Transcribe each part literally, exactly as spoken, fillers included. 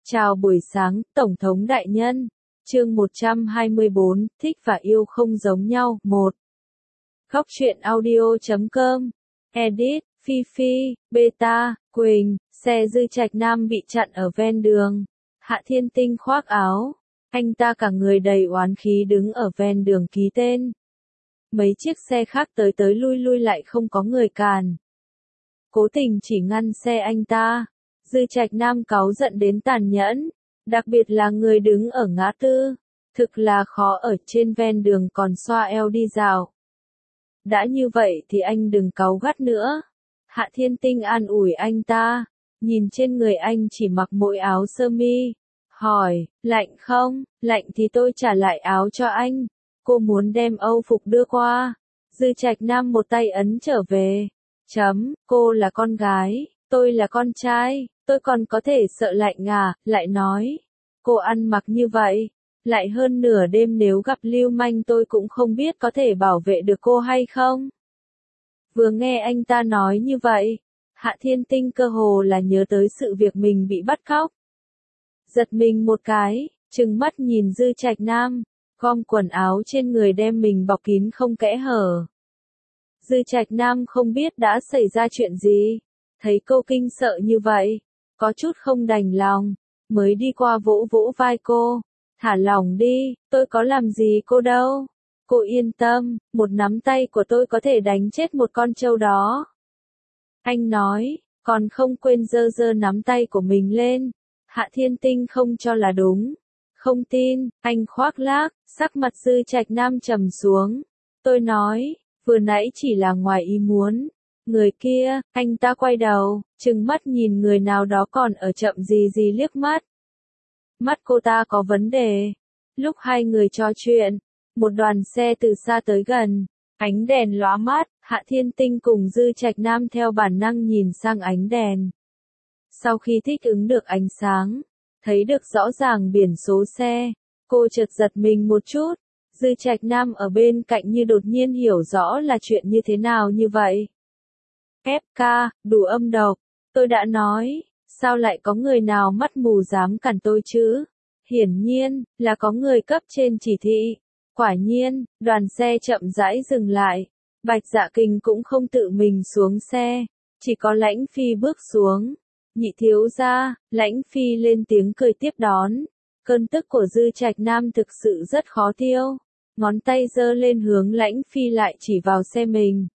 Chào buổi sáng, Tổng thống đại nhân. Chương một trăm hai mươi bốn, thích và yêu không giống nhau. một. Góc truyện audio chấm com. Edit, Phi Phi, Beta, Quỳnh, xe Dư Trạch Nam bị chặn ở ven đường. Hạ Thiên Tinh khoác áo. Anh ta cả người đầy oán khí đứng ở ven đường ký tên. Mấy chiếc xe khác tới tới lui lui lại không có người cản. Cố tình chỉ ngăn xe anh ta. Dư Trạch Nam cáu giận đến tàn nhẫn, đặc biệt là người đứng ở ngã tư, thực là khó ở trên ven đường còn xoa eo đi dạo. Đã như vậy thì anh đừng cáu gắt nữa. Hạ Thiên Tinh an ủi anh ta, nhìn trên người anh chỉ mặc mỗi áo sơ mi, hỏi, lạnh không? Lạnh thì tôi trả lại áo cho anh. Cô muốn đem âu phục đưa qua. Dư Trạch Nam một tay ấn trở về. Chấm, cô là con gái, tôi là con trai. Tôi còn có thể sợ lạnh à, lại nói. Cô ăn mặc như vậy, lại hơn nửa đêm nếu gặp lưu manh tôi cũng không biết có thể bảo vệ được cô hay không. Vừa nghe anh ta nói như vậy, Hạ Thiên Tinh cơ hồ là nhớ tới sự việc mình bị bắt cóc. Giật mình một cái, trừng mắt nhìn Dư Trạch Nam, gom quần áo trên người đem mình bọc kín không kẽ hở. Dư Trạch Nam không biết đã xảy ra chuyện gì, thấy cô kinh sợ như vậy. Có chút không đành lòng, mới đi qua vỗ vỗ vai cô, thả lỏng đi, tôi có làm gì cô đâu. Cô yên tâm, một nắm tay của tôi có thể đánh chết một con trâu đó. Anh nói, còn không quên giơ giơ nắm tay của mình lên. Hạ Thiên Tinh không cho là đúng. Không tin, anh khoác lác, sắc mặt Dư Trạch Nam trầm xuống. Tôi nói, vừa nãy chỉ là ngoài ý muốn. Người kia, anh ta quay đầu, trừng mắt nhìn người nào đó còn ở chậm gì gì liếc mắt. Mắt cô ta có vấn đề. Lúc hai người trò chuyện, một đoàn xe từ xa tới gần, ánh đèn lóa mắt, Hạ Thiên Tinh cùng Dư Trạch Nam theo bản năng nhìn sang ánh đèn. Sau khi thích ứng được ánh sáng, thấy được rõ ràng biển số xe, cô chợt giật mình một chút. Dư Trạch Nam ở bên cạnh như đột nhiên hiểu rõ là chuyện như thế nào như vậy. ép ca, đủ âm độc, tôi đã nói, sao lại có người nào mắt mù dám cản tôi chứ? Hiển nhiên, là có người cấp trên chỉ thị. Quả nhiên, đoàn xe chậm rãi dừng lại, Bạch Dạ Kình cũng không tự mình xuống xe, chỉ có Lãnh Phi bước xuống. Nhị thiếu gia, Lãnh Phi lên tiếng cười tiếp đón. Cơn tức của Dư Trạch Nam thực sự rất khó tiêu, ngón tay giơ lên hướng Lãnh Phi lại chỉ vào xe mình.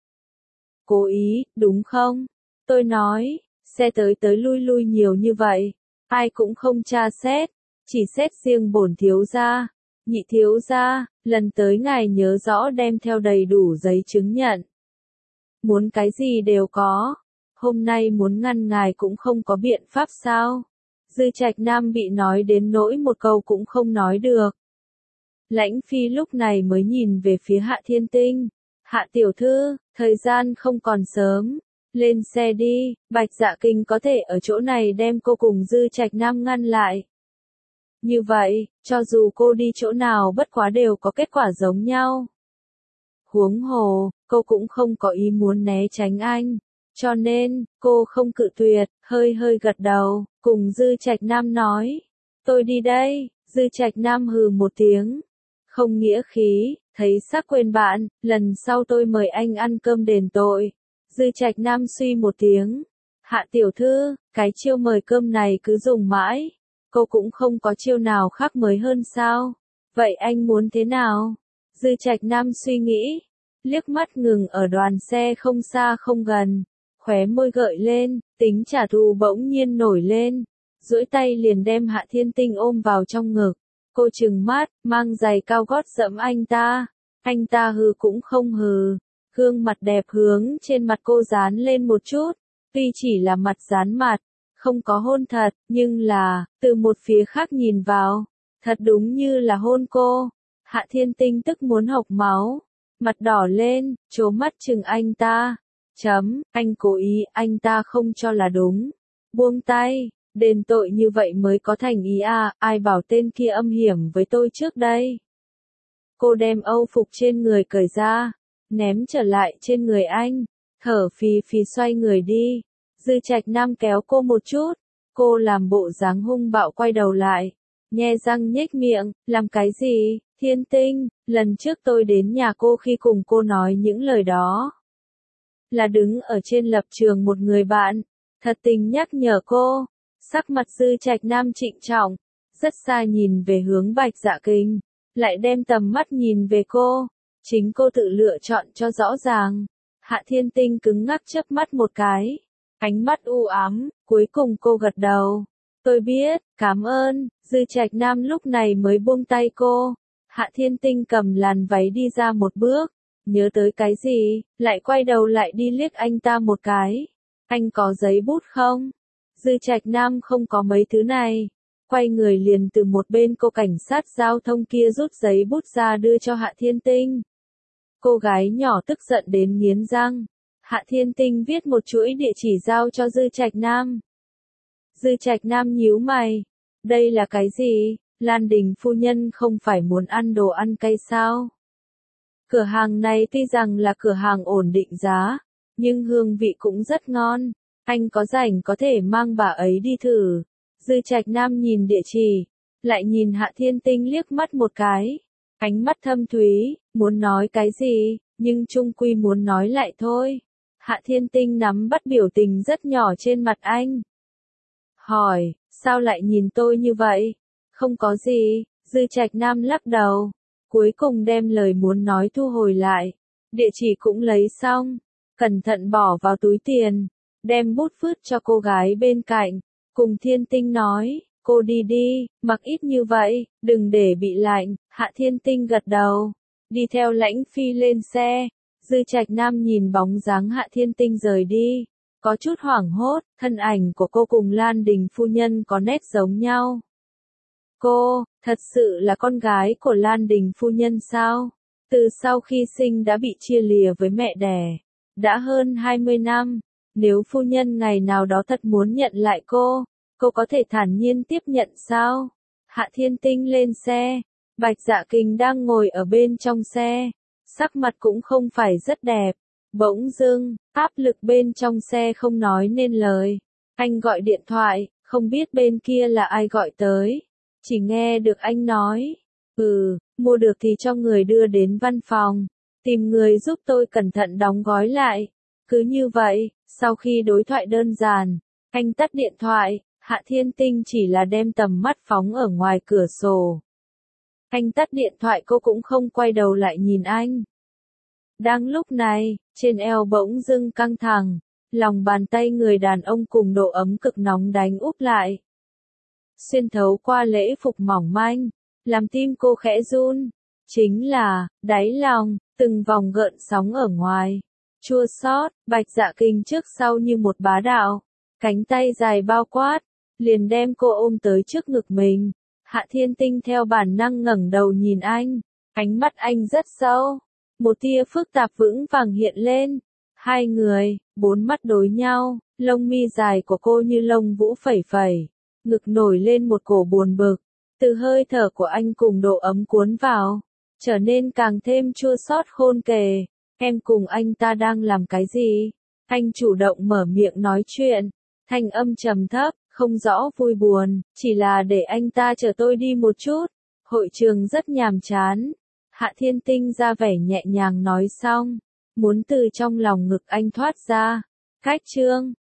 Cố ý, đúng không? Tôi nói, xe tới tới lui lui nhiều như vậy, ai cũng không tra xét, chỉ xét riêng bổn thiếu gia. Nhị thiếu gia, lần tới ngài nhớ rõ đem theo đầy đủ giấy chứng nhận. Muốn cái gì đều có, hôm nay muốn ngăn ngài cũng không có biện pháp sao? Dư Trạch Nam bị nói đến nỗi một câu cũng không nói được. Lãnh Phi lúc này mới nhìn về phía Hạ Thiên Tinh. Hạ tiểu thư, thời gian không còn sớm, lên xe đi, Bạch Dạ Kình có thể ở chỗ này đem cô cùng Dư Trạch Nam ngăn lại. Như vậy, cho dù cô đi chỗ nào bất quá đều có kết quả giống nhau. Huống hồ, cô cũng không có ý muốn né tránh anh, cho nên, cô không cự tuyệt, hơi hơi gật đầu, cùng Dư Trạch Nam nói, tôi đi đây. Dư Trạch Nam hừ một tiếng, không nghĩa khí. Thấy sắc quên bạn, lần sau tôi mời anh ăn cơm đền tội. Dư Trạch Nam suy một tiếng. Hạ tiểu thư, cái chiêu mời cơm này cứ dùng mãi. Cô cũng không có chiêu nào khác mới hơn sao? Vậy anh muốn thế nào? Dư Trạch Nam suy nghĩ. Liếc mắt ngừng ở đoàn xe không xa không gần. Khóe môi gợi lên, tính trả thù bỗng nhiên nổi lên. Duỗi tay liền đem Hạ Thiên Tinh ôm vào trong ngực. Cô trừng mắt, mang giày cao gót dẫm anh ta. Anh ta hừ cũng không hừ. Gương mặt đẹp hướng trên mặt cô dán lên một chút. Tuy chỉ là mặt dán mặt, không có hôn thật, nhưng là, từ một phía khác nhìn vào, thật đúng như là hôn cô. Hạ Thiên Tinh tức muốn hộc máu. Mặt đỏ lên, trố mắt chừng anh ta. Chấm, anh cố ý, anh ta không cho là đúng. Buông tay. Đền tội như vậy mới có thành ý à, ai bảo tên kia âm hiểm với tôi trước đây. Cô đem âu phục trên người cởi ra, ném trở lại trên người anh, thở phì phì xoay người đi. Dư Trạch Nam kéo cô một chút, Cô làm bộ dáng hung bạo quay đầu lại, nhe răng nhếch miệng, làm cái gì, Thiên Tinh, lần trước tôi đến nhà cô khi cùng cô nói những lời đó. Là đứng ở trên lập trường một người bạn, thật tình nhắc nhở cô, sắc mặt Dư Trạch Nam trịnh trọng, rất xa nhìn về hướng Bạch Dạ Kinh, lại đem tầm mắt nhìn về cô, chính cô tự lựa chọn cho rõ ràng. Hạ Thiên Tinh cứng ngắc chớp mắt một cái, ánh mắt u ám, cuối cùng cô gật đầu. Tôi biết, cảm ơn, Dư Trạch Nam lúc này mới buông tay cô. Hạ Thiên Tinh cầm làn váy đi ra một bước, nhớ tới cái gì, lại quay đầu lại đi liếc anh ta một cái. Anh có giấy bút không? Dư Trạch Nam không có mấy thứ này. Quay người liền từ một bên cô cảnh sát giao thông kia rút giấy bút ra đưa cho Hạ Thiên Tinh. Cô gái nhỏ tức giận đến nghiến răng. Hạ Thiên Tinh viết một chuỗi địa chỉ giao cho Dư Trạch Nam. Dư Trạch Nam nhíu mày. Đây là cái gì? Lan Đình phu nhân không phải muốn ăn đồ ăn cay sao? Cửa hàng này tuy rằng là cửa hàng ổn định giá, nhưng hương vị cũng rất ngon. Anh có rảnh có thể mang bà ấy đi thử. Dư Trạch Nam nhìn địa chỉ, lại nhìn Hạ Thiên Tinh liếc mắt một cái. Ánh mắt thâm thúy, muốn nói cái gì, nhưng chung quy muốn nói lại thôi. Hạ Thiên Tinh nắm bắt biểu tình rất nhỏ trên mặt anh. Hỏi, sao lại nhìn tôi như vậy? Không có gì, Dư Trạch Nam lắc đầu. Cuối cùng đem lời muốn nói thu hồi lại. Địa chỉ cũng lấy xong. Cẩn thận bỏ vào túi tiền. Đem bút vứt cho cô gái bên cạnh. Cùng Thiên Tinh nói, cô đi đi, mặc ít như vậy, đừng để bị lạnh. Hạ Thiên Tinh gật đầu. Đi theo Lãnh Phi lên xe. Dư Trạch Nam nhìn bóng dáng Hạ Thiên Tinh rời đi. Có chút hoảng hốt, thân ảnh của cô cùng Lan Đình phu nhân có nét giống nhau. Cô, thật sự là con gái của Lan Đình phu nhân sao? Từ sau khi sinh đã bị chia lìa với mẹ đẻ. Đã hơn hai mươi năm. Nếu phu nhân ngày nào đó thật muốn nhận lại cô, cô có thể thản nhiên tiếp nhận sao? Hạ Thiên Tinh lên xe. Bạch Dạ Kình đang ngồi ở bên trong xe. Sắc mặt cũng không phải rất đẹp. Bỗng dưng, áp lực bên trong xe không nói nên lời. Anh gọi điện thoại, không biết bên kia là ai gọi tới. Chỉ nghe được anh nói, ừ, mua được thì cho người đưa đến văn phòng. Tìm người giúp tôi cẩn thận đóng gói lại. Cứ như vậy, sau khi đối thoại đơn giản, anh tắt điện thoại. Hạ Thiên Tinh chỉ là đem tầm mắt phóng ở ngoài cửa sổ. Anh tắt điện thoại cô cũng không quay đầu lại nhìn anh. Đang lúc này, trên eo bỗng dưng căng thẳng, lòng bàn tay người đàn ông cùng độ ấm cực nóng đánh úp lại. Xuyên thấu qua lễ phục mỏng manh, làm tim cô khẽ run. Chính là, đáy lòng, từng vòng gợn sóng ở ngoài. Chua xót, Bạch Dạ Kình trước sau như một bá đạo. Cánh tay dài bao quát, liền đem cô ôm tới trước ngực mình. Hạ Thiên Tinh theo bản năng ngẩng đầu nhìn anh. Ánh mắt anh rất sâu. Một tia phức tạp vững vàng hiện lên. Hai người, bốn mắt đối nhau, lông mi dài của cô như lông vũ phẩy phẩy. Ngực nổi lên một cổ buồn bực. Từ hơi thở của anh cùng độ ấm cuốn vào, trở nên càng thêm chua xót khôn kề. Em cùng anh ta đang làm cái gì? Anh chủ động mở miệng nói chuyện. Thanh âm trầm thấp, không rõ vui buồn, chỉ là để anh ta chở tôi đi một chút. Hội trường rất nhàm chán. Hạ Thiên Tinh ra vẻ nhẹ nhàng nói xong, muốn từ trong lòng ngực anh thoát ra. Cách chương